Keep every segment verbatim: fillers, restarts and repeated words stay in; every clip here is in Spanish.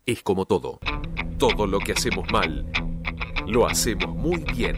Es como todo. Todo lo que hacemos mal, lo hacemos muy bien.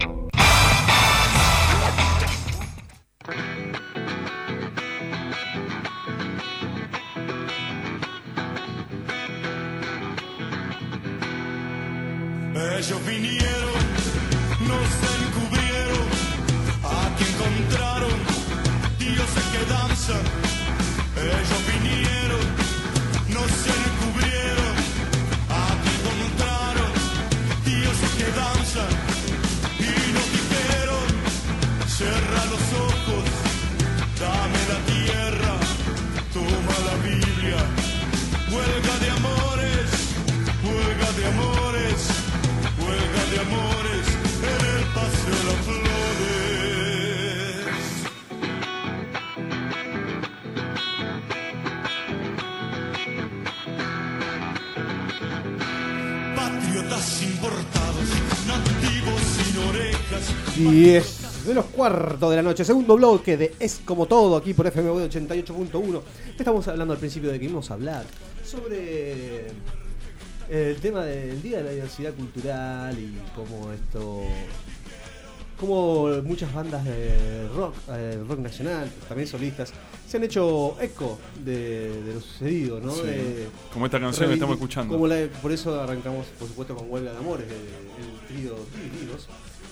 Ellos vinieron, nos encubrieron, aquí encontraron dioses que danzan. Ellos vinieron, nos encubrieron, aquí encontraron dioses que danzan. Y nos dijeron, cierra los ojos, dame la tierra, toma la Biblia. Huelga de amores, huelga de amores, huelga de amores en el Paseo de las Flores. Patriotas importados, nativos sin orejas. diez de los cuartos de la noche, segundo bloque de Es Como Todo, aquí por F M W ochenta y ocho punto uno. Estamos hablando al principio de que íbamos a hablar sobre el tema del Día de la Diversidad Cultural y cómo esto, cómo muchas bandas de rock, eh, rock nacional, también solistas, se han hecho eco de, de lo sucedido, ¿no? Sí, de, como esta canción que estamos escuchando. Como la, por eso arrancamos, por supuesto, con Huelga de Amores, el, el trío Divididos.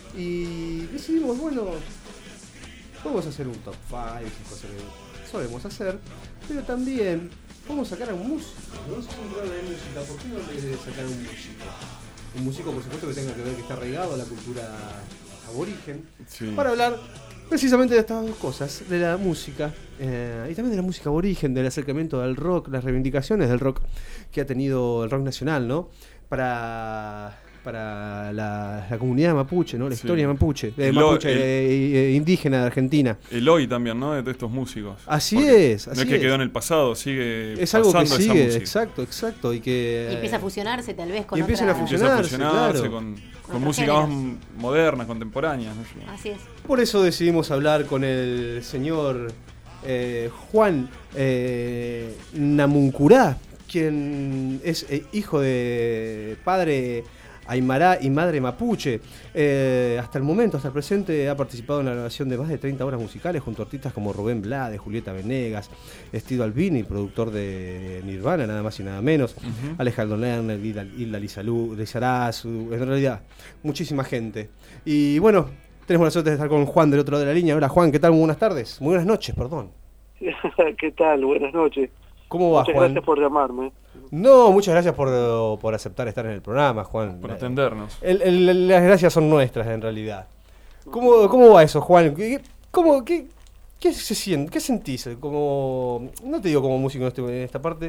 Y decidimos, bueno, vamos a hacer un top cinco, cosas que solemos hacer, pero también vamos a sacar a un músico, ¿no? Si es un programa de música, ¿por qué no le sacar a un músico? Un músico, por supuesto, que tenga que ver, que está arraigado a la cultura aborigen, sí, para hablar precisamente de estas dos cosas, de la música eh, y también de la música aborigen, del acercamiento al rock, las reivindicaciones del rock que ha tenido el rock nacional, ¿no? Para... para la, la comunidad mapuche, ¿no? La sí. historia mapuche, eh, mapuche el, eh, indígena de Argentina. El hoy también, ¿no? De estos músicos. Así Porque es, así no es que es. quedó en el pasado, sigue es algo pasando que sigue, esa música. Exacto, exacto. Y que y empieza a fusionarse tal vez con y empiezan otra... a fusionarse, empieza a fusionarse claro. con, con música géneros. más moderna, contemporánea. ¿No? Así es. Por eso decidimos hablar con el señor eh, Juan eh, Namuncurá, quien es eh, hijo de padre Aymará y madre mapuche. Eh, hasta el momento, hasta el presente, ha participado en la grabación de más de treinta obras musicales junto a artistas como Rubén Blades, Julieta Venegas, Estido Albini, productor de Nirvana, nada más y nada menos, uh-huh. Alejandro Lerner, Hilda Lizarazu, en realidad, muchísima gente. Y bueno, tenemos la suerte de estar con Juan del otro lado de la línea. Hola Juan, ¿qué tal? Muy buenas tardes, muy buenas noches, perdón. ¿Qué tal? Buenas noches. ¿Cómo va, muchas Juan? Gracias por llamarme. No, muchas gracias por, por aceptar estar en el programa, Juan. Por atendernos. El, el, las gracias son nuestras, en realidad. ¿Cómo, cómo va eso, Juan? ¿Qué, cómo, qué, qué se siente? ¿Qué sentís? Como, no te digo como músico en, este, en esta parte,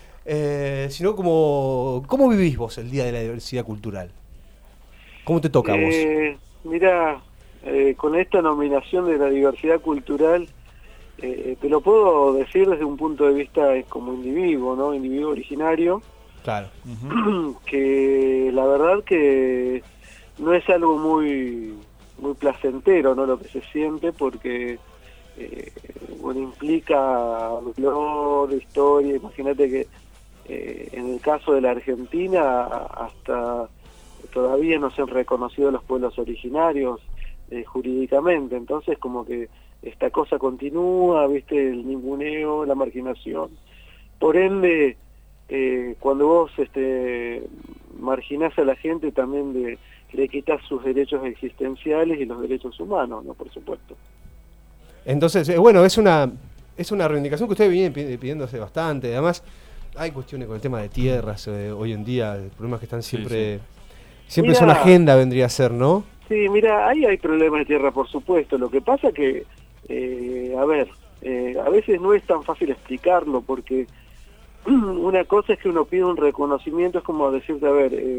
eh, sino como cómo vivís vos el Día de la Diversidad Cultural. ¿Cómo te toca a vos? Eh, mira, eh, con esta nominación de la diversidad cultural, Eh, te lo puedo decir desde un punto de vista eh, como individuo, ¿no? Individuo originario. Claro. Uh-huh. Que la verdad que no es algo muy muy placentero, ¿no? Lo que se siente, porque eh, bueno, implica dolor, historia. Imagínate que eh, en el caso de la Argentina hasta todavía no se han reconocido los pueblos originarios eh, jurídicamente, entonces como que esta cosa continúa, viste, el ninguneo, la marginación. Por ende, eh, cuando vos este, marginás a la gente, también le, le quitas sus derechos existenciales y los derechos humanos, ¿no? Por supuesto. Entonces, eh, bueno, es una es una reivindicación que ustedes vienen pidiendo hace bastante. Además, hay cuestiones con el tema de tierras eh, hoy en día, problemas que están siempre... Sí, sí. Siempre Mira, son agenda, vendría a ser, ¿no? Sí, mira, ahí hay problemas de tierra, por supuesto. Lo que pasa que... Eh, a ver, eh, a veces no es tan fácil explicarlo, porque una cosa es que uno pide un reconocimiento, es como decirte, a ver, eh,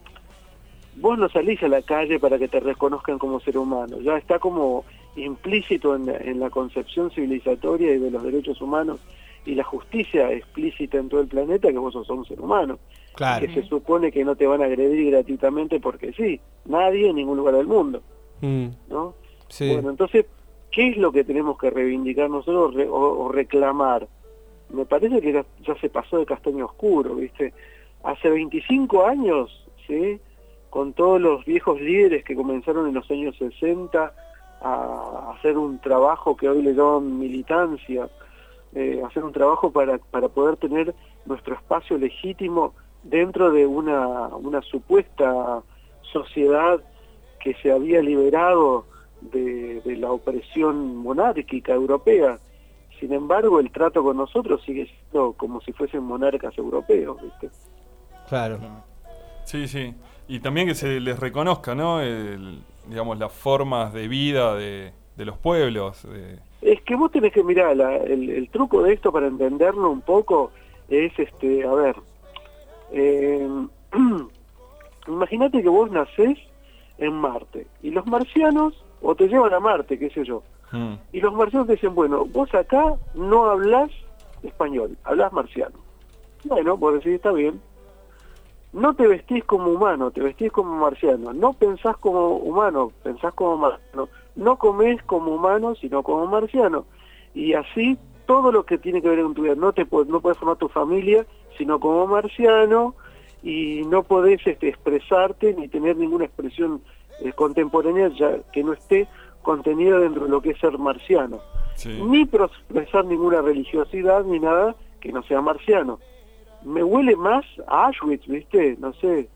vos no salís a la calle para que te reconozcan como ser humano, ya está como implícito en la, en la concepción civilizatoria y de los derechos humanos y la justicia explícita en todo el planeta, que vos sos un ser humano, claro. Que se supone que no te van a agredir gratuitamente porque sí, nadie en ningún lugar del mundo, mm. ¿no? Sí. Bueno, entonces, ¿qué es lo que tenemos que reivindicar nosotros re, o, o reclamar? Me parece que ya, ya se pasó de castaño oscuro, ¿viste? hace veinticinco años, ¿sí?, con todos los viejos líderes que comenzaron en los años sesenta a hacer un trabajo que hoy le llaman militancia, eh, hacer un trabajo para, para poder tener nuestro espacio legítimo dentro de una, una supuesta sociedad que se había liberado de, de la opresión monárquica europea. Sin embargo, el trato con nosotros sigue siendo como si fuesen monarcas europeos, ¿viste? Claro. Sí, sí. Y también que se les reconozca, ¿no? El, digamos, las formas de vida de, de los pueblos. De... Es que vos tenés que mirar, la, el, el truco de esto para entenderlo un poco es, este, a ver, eh, imagínate que vos nacés en Marte y los marcianos, o te llevan a Marte, qué sé yo, Mm. y los marcianos te dicen, bueno, vos acá no hablás español, hablás marciano. Bueno, vos decís, está bien. No te vestís como humano, te vestís como marciano. No pensás como humano, pensás como marciano. No comés como humano, sino como marciano. Y así, todo lo que tiene que ver con tu vida. No te no podés formar tu familia, sino como marciano. Y no podés este, expresarte ni tener ninguna expresión eh, contemporánea ya que no esté contenida dentro de lo que es ser marciano. Sí. Ni expresar ninguna religiosidad ni nada que no sea marciano. Me huele más a Auschwitz, ¿viste? No sé.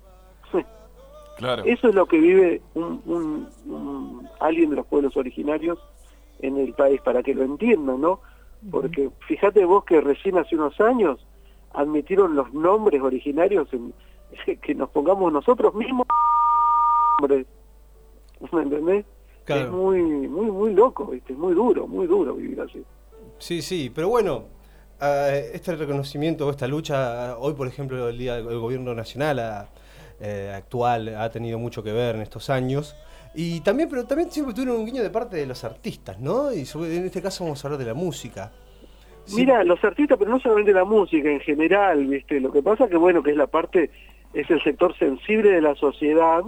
Claro. Eso es lo que vive un, un, un alguien de los pueblos originarios en el país, para que lo entiendan, ¿no? Porque fíjate vos que recién hace unos años admitieron los nombres originarios, en, que nos pongamos nosotros mismos nombres. ¿Me entendés? Claro. Es muy, muy, muy loco, ¿viste? Es muy duro, muy duro vivir así. Sí, sí, pero bueno, uh, este reconocimiento, esta lucha, hoy por ejemplo el día del gobierno nacional uh, eh, actual ha tenido mucho que ver en estos años, y también, pero también siempre tuvieron un guiño de parte de los artistas, ¿no? Y sobre, en este caso vamos a hablar de la música. Sí. Mira, los artistas, pero no solamente la música, en general, ¿viste? Lo que pasa que, bueno, que es la parte, es el sector sensible de la sociedad,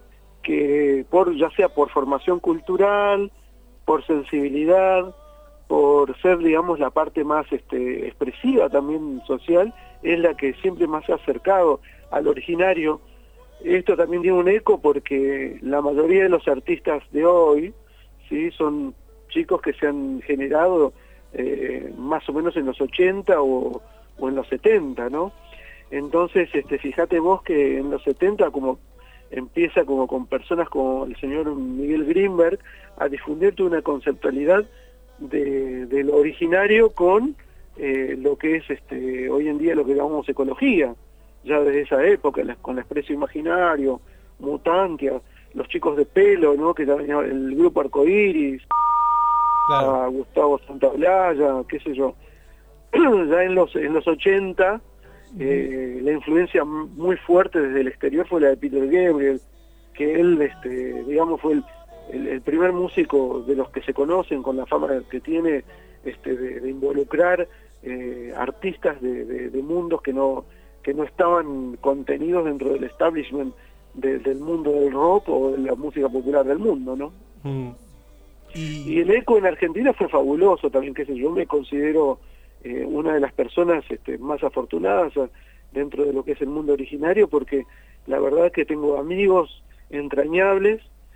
que por ya sea por formación cultural, por sensibilidad, por ser, digamos, la parte más este, expresiva también social, es la que siempre más se ha acercado al originario. Esto también tiene un eco porque la mayoría de los artistas de hoy, ¿sí?, son chicos que se han generado eh, más o menos en los ochenta o, o en los setenta, ¿no? Entonces, este, fíjate vos que en los setenta como empieza como con personas como el señor Miguel Greenberg a difundir toda una conceptualidad de, de lo originario con eh, lo que es este hoy en día lo que llamamos ecología, ya desde esa época, la, con la Expreso Imaginario, Mutantia, los chicos de pelo, ¿no?, que también el grupo Arcoiris, Claro. a Gustavo Santaolalla, qué sé yo. Ya en los en los ochenta Eh, la influencia muy fuerte desde el exterior fue la de Peter Gabriel, que él, este, digamos, fue el, el, el primer músico de los que se conocen con la fama que tiene, este, de, de involucrar eh, artistas de, de, de mundos que no que no estaban contenidos dentro del establishment de, del mundo del rock o de la música popular del mundo, ¿no? Mm. Y el eco en Argentina fue fabuloso también, qué sé yo, me considero Eh, una de las personas este, más afortunadas dentro de lo que es el mundo originario, porque la verdad es que tengo amigos entrañables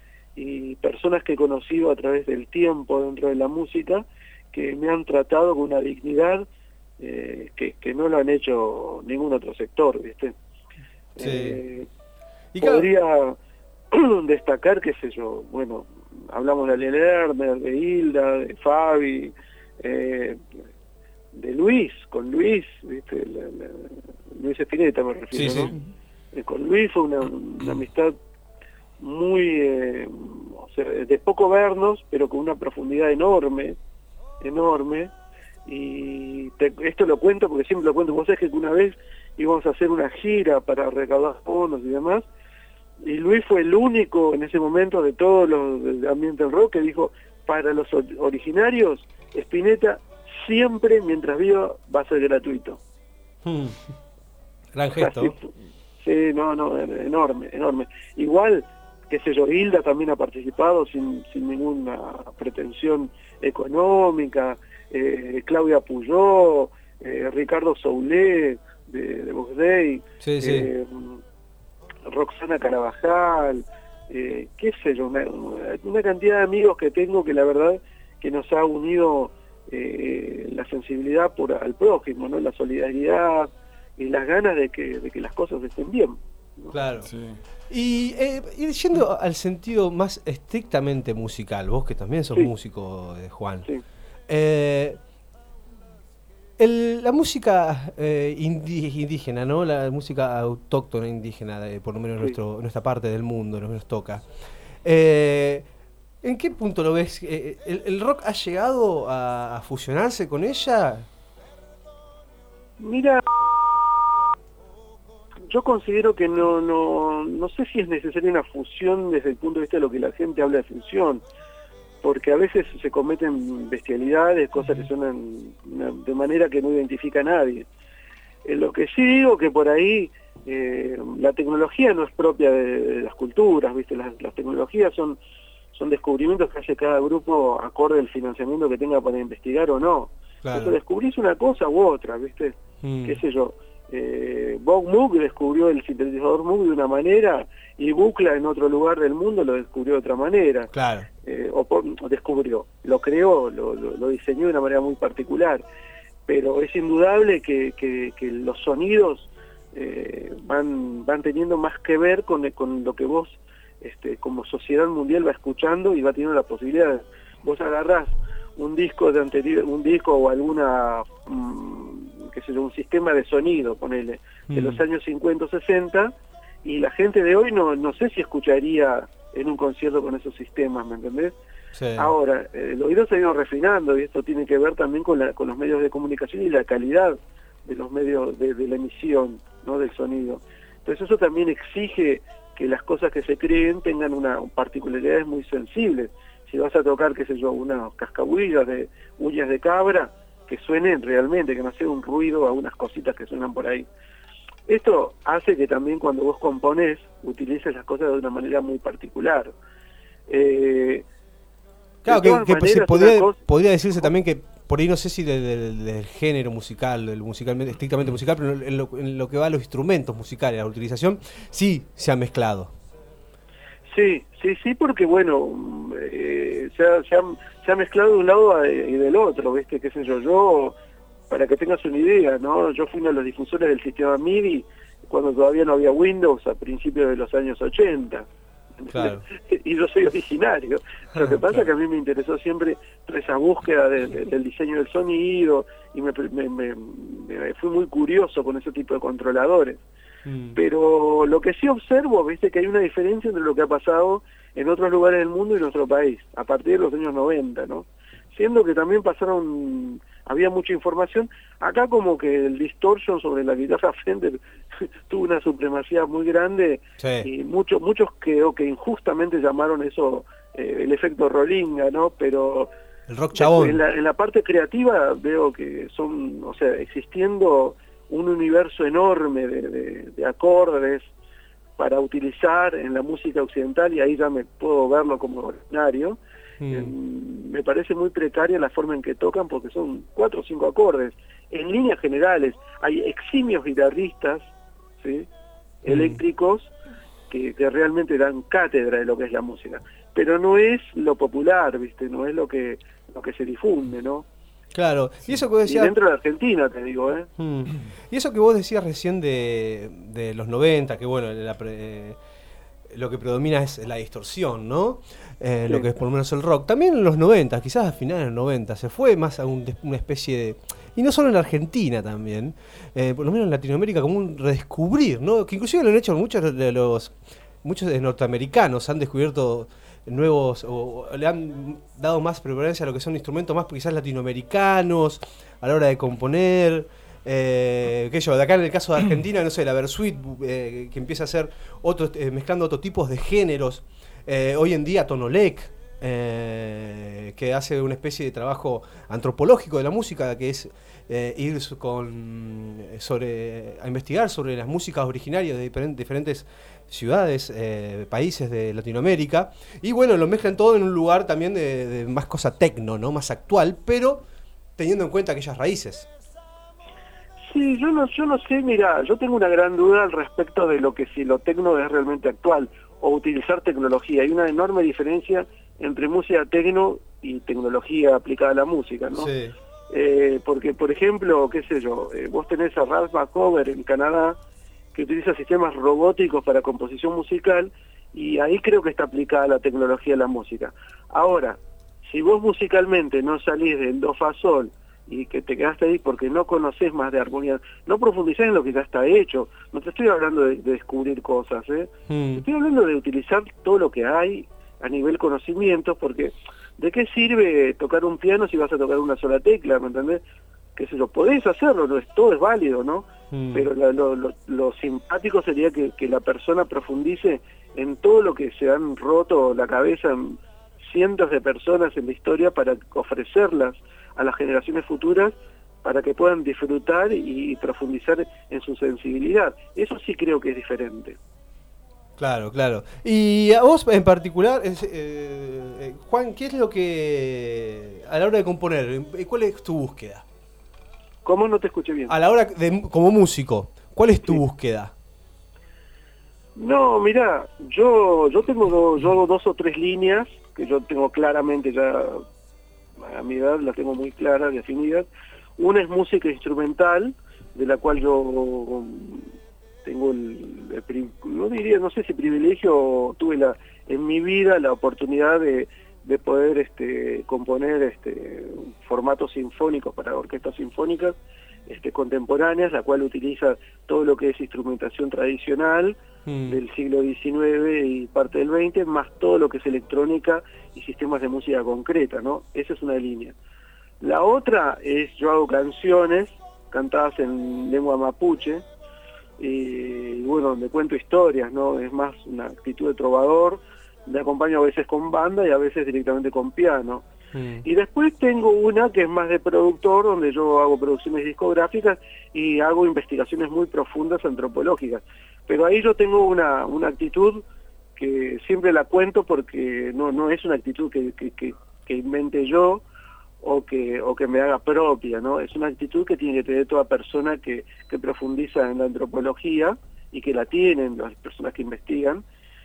y personas que he conocido a través del tiempo dentro de la música que me han tratado con una dignidad eh, que, que no lo han hecho ningún otro sector, ¿viste? Sí. Eh, Y claro, podría destacar, qué sé yo, bueno, hablamos de Ariel Lerner, de Hilda, de Fabi, eh, de Luis, con Luis, ¿viste? La, la, Luis Espineta me refiero, sí, ¿no? sí. Eh, con Luis fue una, una amistad muy, eh, o sea, de poco vernos, pero con una profundidad enorme, enorme, y te, esto lo cuento porque siempre lo cuento. Vos sabés que una vez íbamos a hacer una gira para recaudar fondos y demás, y Luis fue el único en ese momento de todos los del ambiente del rock que dijo, para los originarios, Spinetta siempre, mientras viva, va a ser gratuito. Mm. Gran gesto. Así, sí, no, no, enorme, enorme. Igual, qué sé yo, Hilda también ha participado sin, sin ninguna pretensión económica, eh, Claudia Puyó, eh, Ricardo Soulé, de, de Vox Day, Sí, sí. eh, Roxana Carabajal, eh, qué sé yo, una, una cantidad de amigos que tengo que la verdad que nos ha unido eh, la sensibilidad por al prójimo, ¿no? La solidaridad y las ganas de que, de que las cosas estén bien, ¿no? Claro. Sí. Y, eh, y yendo al sentido más estrictamente musical, vos que también sos Sí. músico, eh, Juan, Sí. eh, el- la música eh, indi- indígena, ¿no? La música autóctona indígena, de, por lo menos en Sí. nuestro, nuestra parte del mundo, nos, nos toca. Eh, ¿En qué punto lo ves? Eh, ¿El, el rock ha llegado a, a fusionarse con ella? Mira, yo considero que no, no, no sé si es necesaria una fusión desde el punto de vista de lo que la gente habla de fusión, porque a veces se cometen bestialidades, cosas que suenan de manera que no identifica a nadie. Eh, lo que sí digo que por ahí eh, la tecnología no es propia de, de las culturas, ¿viste? Las, las tecnologías son, son descubrimientos que hace cada grupo acorde al financiamiento que tenga para investigar o no. Entonces descubrís una cosa u otra, ¿viste? Mm. Qué sé yo, eh, Bob Moog descubrió el sintetizador Moog de una manera y Bucla en otro lugar del mundo lo descubrió de otra manera. Claro. Eh, o, por, o descubrió, lo creó, lo, lo, lo diseñó de una manera muy particular. Pero es indudable que, que, que los sonidos eh, van, van teniendo más que ver con, con lo que vos este, como sociedad mundial va escuchando y va teniendo la posibilidad. Vos agarrás un disco de anterior, un disco o alguna, mmm, qué sé yo, un sistema de sonido, ponele, de Mm. los años cincuenta o sesenta, y la gente de hoy no, no sé si escucharía en un concierto con esos sistemas, ¿me entendés? Sí. Ahora, eh, el oído se ha ido refinando y esto tiene que ver también con, la, con los medios de comunicación y la calidad de los medios de, de la emisión, ¿no? Del sonido. Entonces eso también exige que las cosas que se creen tengan una particularidades muy sensibles. Si vas a tocar, qué sé yo, unas cascahuillas de uñas de cabra, que suenen realmente, que no sea un ruido a unas cositas que suenan por ahí. Esto hace que también cuando vos componés, utilices las cosas de una manera muy particular. Eh, Claro, de que, todas que maneras, se una podría, cosa- podría decirse también que por ahí no sé si del, del- del género musical, del musicalmente, estrictamente musical, pero en lo, en lo que va a los instrumentos musicales, la utilización, sí se ha mezclado. Sí, sí, sí, porque bueno, mm, eh, se, ha, se, ha, se ha mezclado de un lado a- y del otro, ¿viste? Qué sé yo, yo, para que tengas una idea, ¿no? Yo fui uno de los difusores del sistema M I D I cuando todavía no había Windows a principios de los años ochenta. Claro. Y yo soy originario. Lo que pasa Claro. es que a mí me interesó siempre toda esa búsqueda de, de, del diseño del sonido y me, me, me, me fui muy curioso con ese tipo de controladores. Mm. Pero lo que sí observo, viste, que hay una diferencia entre lo que ha pasado en otros lugares del mundo y nuestro país, a partir de los años noventa, ¿no? Siendo que también pasaron, había mucha información, acá como que el distortion sobre la guitarra Fender tuvo una supremacía muy grande, Sí. y muchos muchos creo que injustamente llamaron eso eh, el efecto Rolinga, ¿no? Pero El rock chabón. en la, en la parte creativa veo que son, o sea, existiendo un universo enorme de, de, de acordes para utilizar en la música occidental, y ahí ya me puedo verlo como originario. Mm. Eh, me parece muy precaria la forma en que tocan, porque son cuatro o cinco acordes. En líneas generales, hay eximios guitarristas, ¿sí? Mm. eléctricos, que, que realmente dan cátedra de lo que es la música. Pero no es lo popular, ¿viste? No es lo que, lo que se difunde, ¿no? Claro. Y eso que vos Y decías. dentro de Argentina, te digo, ¿eh? Mm. Y eso que vos decías recién de, de los noventa, que bueno, la pre- eh, lo que predomina es la distorsión, ¿no? Eh, Sí. Lo que es por lo menos el rock. También en los noventa, quizás a finales de los noventa, se fue más a un- una especie de... Y no solo en Argentina también, eh, por lo menos en Latinoamérica, como un redescubrir, ¿no? Que inclusive lo han hecho muchos de los... Muchos de norteamericanos han descubierto nuevos, o, o le han dado más preparancia a lo que son instrumentos más quizás latinoamericanos, a la hora de componer... Eh, qué sé yo, de acá en el caso de Argentina, no sé, la Versuit, eh, que empieza a hacer otros, eh, mezclando otros tipos de géneros. Eh, hoy en día Tonolec, eh, que hace una especie de trabajo antropológico de la música, que es eh, ir su- con sobre a investigar sobre las músicas originarias de diferen- diferentes ciudades, eh, países de Latinoamérica, y bueno, lo mezclan todo en un lugar también de, de más cosa tecno, ¿no? Más actual, pero teniendo en cuenta aquellas raíces. Sí, yo no, yo no sé, mira, yo tengo una gran duda al respecto de lo que si lo tecno es realmente actual o utilizar tecnología. Hay una enorme diferencia entre música tecno y tecnología aplicada a la música, ¿no? Sí. Eh, porque, por ejemplo, qué sé yo, eh, vos tenés a Ralph McCover en Canadá, que utiliza sistemas robóticos para composición musical, y ahí creo que está aplicada la tecnología a la música. Ahora, si vos musicalmente no salís del do fa sol y que te quedaste ahí porque no conocés más de armonía, no profundizás en lo que ya está hecho, no te estoy hablando de, de descubrir cosas, ¿eh? Mm. Te estoy hablando de utilizar todo lo que hay a nivel conocimiento, porque ¿de qué sirve tocar un piano si vas a tocar una sola tecla, me entendés? Que se lo podés hacerlo, no es, todo es válido, ¿no? Mm. Pero la, lo, lo, lo simpático sería que, que la persona profundice en todo lo que se han roto la cabeza en cientos de personas en la historia para ofrecerlas a las generaciones futuras para que puedan disfrutar y, y profundizar en su sensibilidad. Eso sí creo que es diferente. Claro, claro. Y a vos en particular, es, eh, eh, Juan, ¿qué es lo que a la hora de componer, cuál es tu búsqueda? ¿Cómo? No te escuché bien. A la hora de, como músico, ¿cuál es tu Sí. búsqueda? No, mira, yo yo tengo do, yo hago dos o tres líneas que yo tengo claramente ya a mi edad las tengo muy claras, definidas. Una es música instrumental, de la cual yo tengo el, el pri- no diría, no sé si privilegio, tuve la en mi vida la oportunidad de, de poder este componer este formatos sinfónicos para orquestas sinfónicas este contemporáneas, la cual utiliza todo lo que es instrumentación tradicional Mm. del siglo diecinueve y parte del veinte, más todo lo que es electrónica y sistemas de música concreta, ¿no? Esa es una línea. La otra es, yo hago canciones cantadas en lengua mapuche, y bueno, donde cuento historias, ¿no? Es más una actitud de trovador, me acompaño a veces con banda y a veces directamente con piano. Mm. Y después tengo una que es más de productor, donde yo hago producciones discográficas y hago investigaciones muy profundas antropológicas. Pero ahí yo tengo una, una actitud que siempre la cuento porque no no es una actitud que, que, que, que invente yo o que o que me haga propia, ¿no? Es una actitud que tiene que tener toda persona que, que profundiza en la antropología y que la tienen las personas que investigan,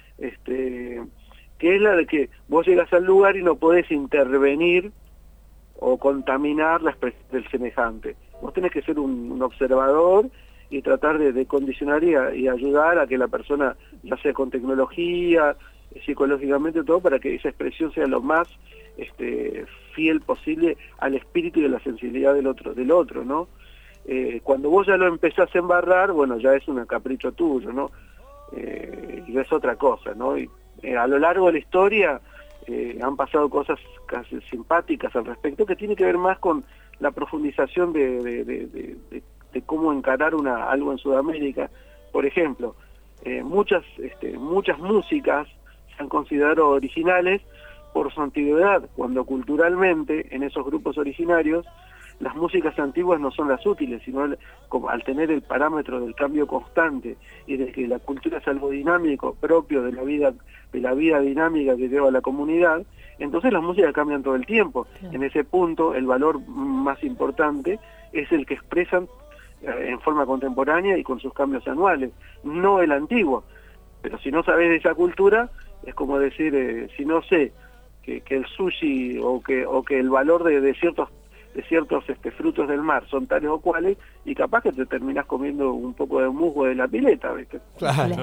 este que es la de que vos llegas al lugar y no podés intervenir o contaminar la expresión del semejante. Vos tenés que ser un, un observador y tratar de, de condicionar y, a, y ayudar a que la persona, ya sea con tecnología, psicológicamente, todo, para que esa expresión sea lo más este, fiel posible al espíritu y a la sensibilidad del otro, del otro, ¿no? Eh, cuando vos ya lo empezás a embarrar, bueno, ya es un capricho tuyo, ¿no? Eh, y es otra cosa, ¿no? Y, eh, a lo largo de la historia eh, han pasado cosas casi simpáticas al respecto, que tiene que ver más con la profundización de, de, de, de, de de cómo encarar una algo en Sudamérica. Por ejemplo, eh, muchas este, muchas músicas se han considerado originales por su antigüedad, cuando culturalmente en esos grupos originarios las músicas antiguas no son las útiles, sino el, como, al tener el parámetro del cambio constante y de que la cultura es algo dinámico propio de la vida de la vida dinámica que lleva la comunidad, entonces las músicas cambian todo el tiempo. Claro. En ese punto el valor más importante es el que expresan en forma contemporánea y con sus cambios anuales, no el antiguo. Pero si no sabes de esa cultura, es como decir, eh, si no sé que, que el sushi o que o que el valor de, de ciertos de ciertos este, frutos del mar son tales o cuales, y capaz que te terminás comiendo un poco de musgo de la pileta, ¿viste? Claro.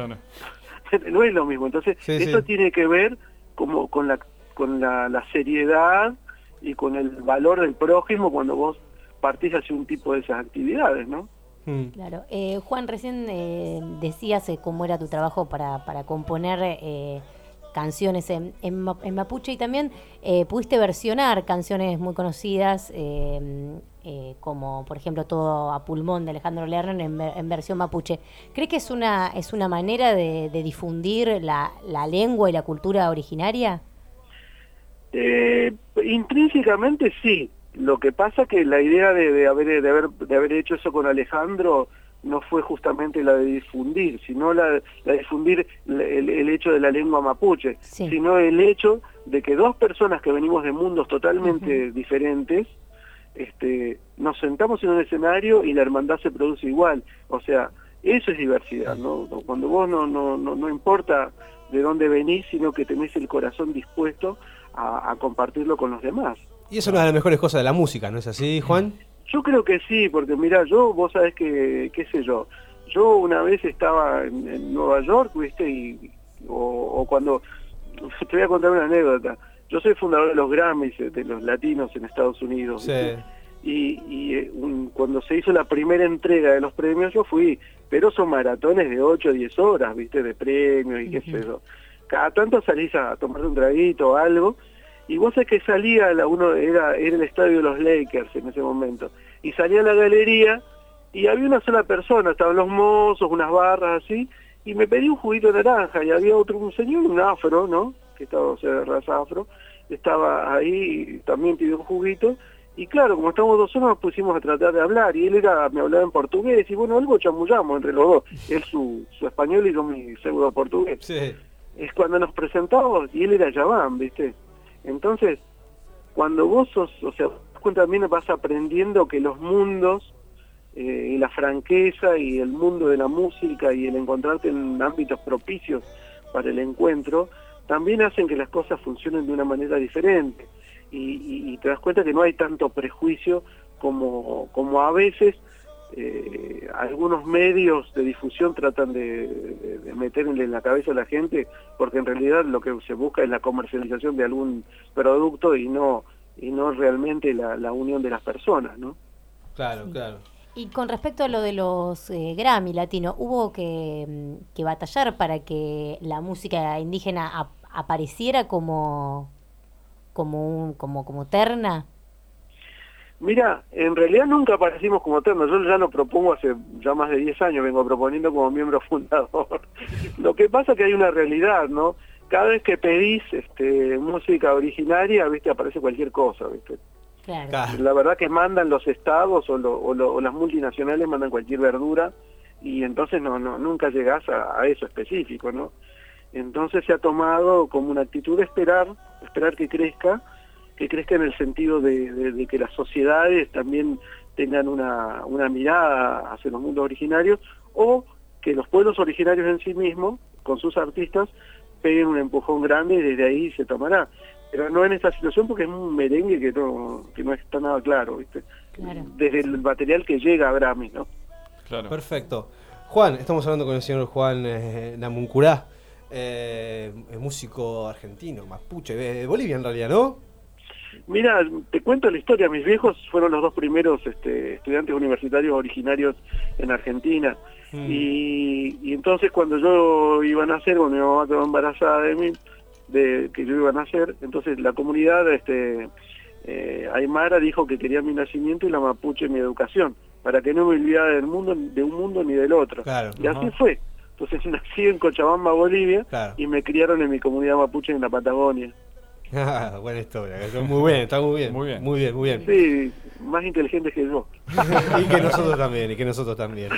No es lo mismo. Entonces, sí, eso sí. Tiene que ver como con la con la, la seriedad y con el valor del prójimo cuando vos partís hacia un tipo de esas actividades, ¿no? Claro. Eh, Juan, recién eh, decías eh, cómo era tu trabajo para, para componer eh, canciones en, en, en mapuche, y también eh, pudiste versionar canciones muy conocidas eh, eh, como, por ejemplo, Todo a Pulmón de Alejandro Lerner en, en versión mapuche. ¿Cree que es una es una manera de, de difundir la, la lengua y la cultura originaria? Eh, intrínsecamente sí. Lo que pasa que la idea de, de, haber, de, haber, de haber hecho eso con Alejandro no fue justamente la de difundir, sino la, la de difundir el, el hecho de la lengua mapuche, sí. Sino el hecho de que dos personas que venimos de mundos totalmente uh-huh. diferentes este, nos sentamos en un escenario y la hermandad se produce igual. O sea, eso es diversidad, ¿no? Cuando vos no, no, no, no importa de dónde venís, sino que tenés el corazón dispuesto a, a compartirlo con los demás. Y eso es una de las mejores cosas de la música, ¿no es así, Juan? Yo creo que sí, porque mira, yo, vos sabés que, qué sé yo, yo una vez estaba en, en Nueva York, ¿viste? Y, o, o cuando, te voy a contar una anécdota, yo soy fundador de los Grammys, de los latinos en Estados Unidos, ¿viste? Sí. Y, y un, cuando se hizo la primera entrega de los premios yo fui, pero son maratones de ocho o diez horas, ¿viste? De premios y qué sé yo. Cada tanto salís a tomar un traguito o algo, y vos sabés que salía, la, uno era, era el estadio de los Lakers en ese momento, y salía a la galería y había una sola persona, estaban los mozos, unas barras así, y me pedí un juguito de naranja, y había otro, un señor, un afro, ¿no? Que estaba, o sea, de raza afro, estaba ahí y también pidió un juguito, y claro, como estábamos dos horas nos pusimos a tratar de hablar, y él era, me hablaba en portugués, y bueno, algo chamullamos entre los dos, él su, su español y yo mi pseudo portugués. Sí. Es cuando nos presentamos, y él era Yaván, ¿viste? Entonces, cuando vos sos, o sea, también vas aprendiendo que los mundos, eh, y la franqueza, y el mundo de la música, y el encontrarte en ámbitos propicios para el encuentro, también hacen que las cosas funcionen de una manera diferente. Y, y, y te das cuenta que no hay tanto prejuicio como, como a veces eh, algunos medios de difusión tratan de, de, de meterle en la cabeza a la gente, porque en realidad lo que se busca es la comercialización de algún producto y no y no realmente la, la unión de las personas, ¿no? Claro, sí. Claro. Y con respecto a lo de los eh, Grammy Latino, ¿hubo que, que batallar para que la música indígena ap apareciera como, como, un, como, como terna? Mira, en realidad nunca aparecimos como terna. Yo ya lo propongo hace ya más de diez años, vengo proponiendo como miembro fundador. Lo que pasa es que hay una realidad, ¿no? Cada vez que pedís este, música originaria, viste, aparece cualquier cosa, viste. Claro. La verdad que mandan los estados o, lo, o, lo, o las multinacionales mandan cualquier verdura y entonces no, no nunca llegás a, a eso específico, ¿no? Entonces se ha tomado como una actitud de esperar, esperar que crezca, que crezca en el sentido de, de, de que las sociedades también tengan una, una mirada hacia los mundos originarios, o que los pueblos originarios en sí mismos, con sus artistas, peguen un empujón grande y desde ahí se tomará. Pero no en esta situación porque es un merengue que no, que no está nada claro, ¿viste? Claro. Desde el material que llega a Grammy, ¿no? Claro. Perfecto. Juan, estamos hablando con el señor Juan eh, Namuncurá, eh, músico argentino, mapuche, de Bolivia en realidad, ¿no? Mira, te cuento la historia. Mis viejos fueron los dos primeros este, estudiantes universitarios originarios en Argentina. Mm. Y, y entonces cuando yo iba a nacer, cuando mi mamá quedó embarazada de mí, de que yo iba a nacer, entonces la comunidad este, eh, aymara dijo que quería mi nacimiento y la mapuche mi educación, para que no me olvidara del mundo, de un mundo ni del otro. Claro, y así uh-huh. fue. Entonces nací en Cochabamba, Bolivia, claro. y me criaron en mi comunidad mapuche en la Patagonia. Ah, buena historia, muy bien, está muy bien, muy bien, muy bien, muy bien. Sí, más inteligente que yo. Y que nosotros también, y que nosotros también.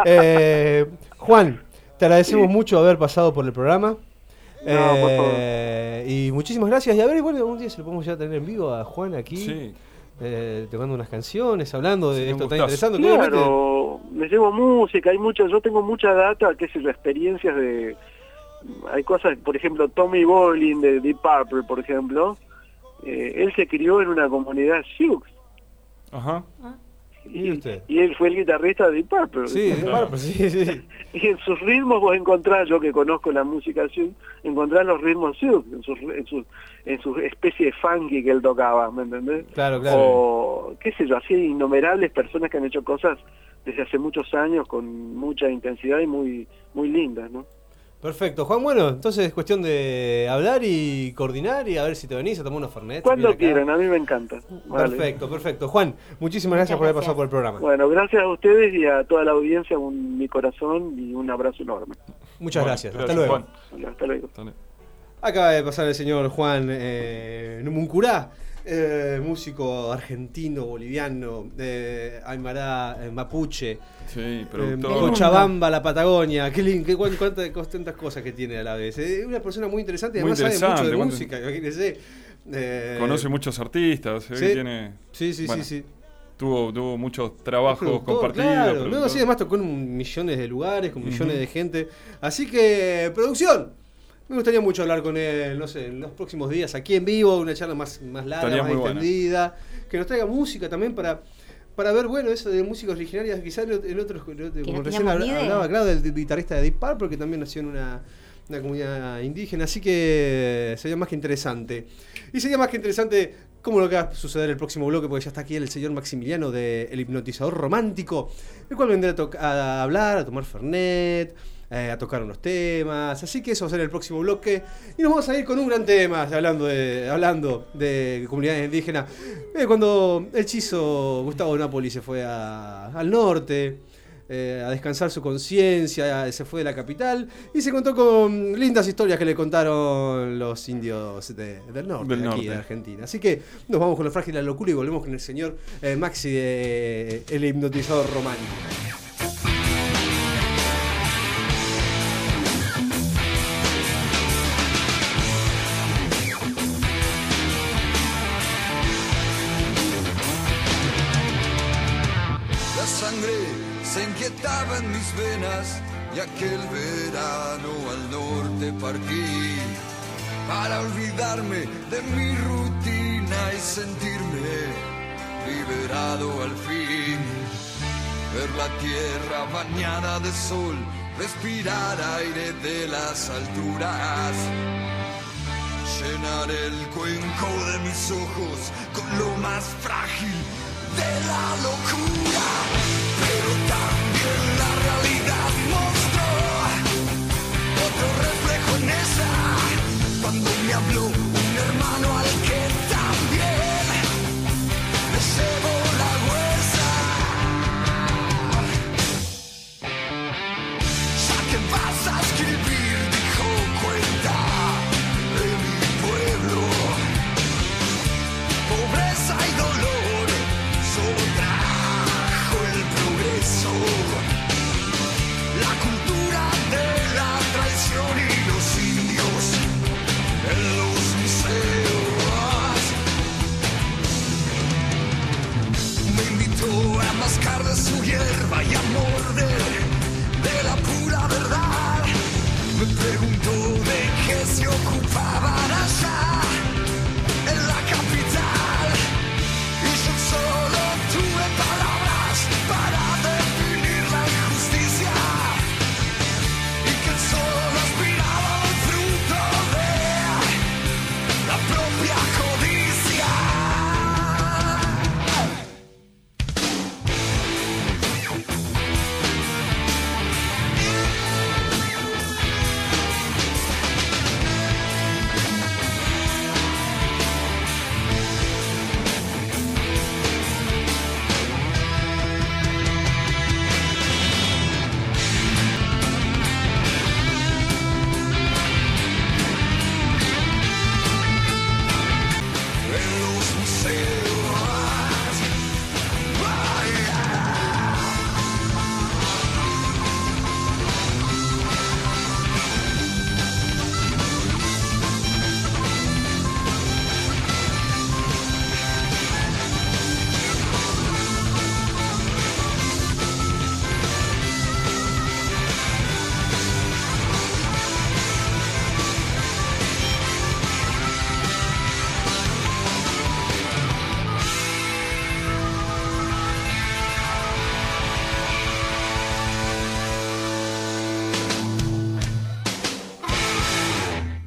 Eh, Juan, te agradecemos sí. mucho haber pasado por el programa. No, eh, por favor. Y muchísimas gracias. Y a ver, bueno, un día se lo podemos ya tener en vivo a Juan aquí. Sí. Eh, tocando unas canciones, hablando de sí, esto tan interesante. Claro, me llevo música, hay muchas, yo tengo mucha data, qué sé yo, experiencias de... Hay cosas, por ejemplo, Tommy Bolin de Deep Purple, por ejemplo, eh, él se crió en una comunidad Sioux. Ajá. Y, ¿Y, y él fue el guitarrista de Deep Purple. Sí, Deep Purple, sí, sí. Y en sus ritmos vos encontrás, yo que conozco la música Sioux, encontrás los ritmos Sioux, en su, en su, en su especie de funky que él tocaba, ¿me entendés? Claro, claro. O, qué sé yo, así innumerables personas que han hecho cosas desde hace muchos años con mucha intensidad y muy, muy lindas, ¿no? Perfecto, Juan. Bueno, entonces es cuestión de hablar y coordinar y a ver si te venís a tomar unos fernet. Cuando quieran, a mí me encanta. Vale. Perfecto, perfecto. Juan, muchísimas gracias, gracias por haber pasado por el programa. Bueno, gracias a ustedes y a toda la audiencia, un, mi corazón y un abrazo enorme. Muchas bueno, gracias. gracias. Hasta luego. Juan. Hasta luego. Acaba de pasar el señor Juan eh, Namuncurá, eh, músico argentino, boliviano, eh, aymara, eh, mapuche, sí, eh, Cochabamba, la Patagonia, qué lindo, qué cuántas, cuántas cosas que tiene a la vez. Es eh, una persona muy interesante y además sabe mucho de música, imagínese. Eh, Conoce muchos artistas, ¿sí? tiene... Sí, sí, bueno. sí, sí. tuvo, tuvo muchos trabajos Productor, compartidos. Claro, productor. no, sí, además tocó en millones de lugares, con millones Ujú. de gente. Así que, producción, me gustaría mucho hablar con él, no sé, en los próximos días, aquí en vivo, una charla más, más larga, Estaría más muy buena. extendida. Que nos traiga música también para, para ver, bueno, eso de música originaria, quizás en en otros, en otros- como no recién teníamos habla- ni idea. hablaba, claro, del guitarrista de Deep Purple, que también nació en una, una comunidad indígena, así que sería más que interesante. Y sería más que interesante como lo que va a suceder el próximo bloque, porque ya está aquí el señor Maximiliano de El Hipnotizador Romántico, el cual vendrá a, to- a hablar, a tomar Fernet, eh, a tocar unos temas, así que eso va a ser el próximo bloque. Y nos vamos a ir con un gran tema, hablando de, hablando de comunidades indígenas. Eh, cuando el hechizo Gustavo Napoli se fue a- al norte, eh, a descansar su conciencia, se fue de la capital y se contó con lindas historias que le contaron los indios de- del norte, Del de aquí norte. de Argentina. Así que nos vamos con la frágil de la locura y volvemos con el señor eh, Maxi de El Hipnotizador Romántico. La sangre se inquietaba en mis venas y aquel verano al norte partí para olvidarme de mi rutina y sentirme liberado al fin. Ver la tierra bañada de sol, respirar aire de las alturas, llenar el cuenco de mis ojos con lo más frágil de la locura, pero también la realidad nos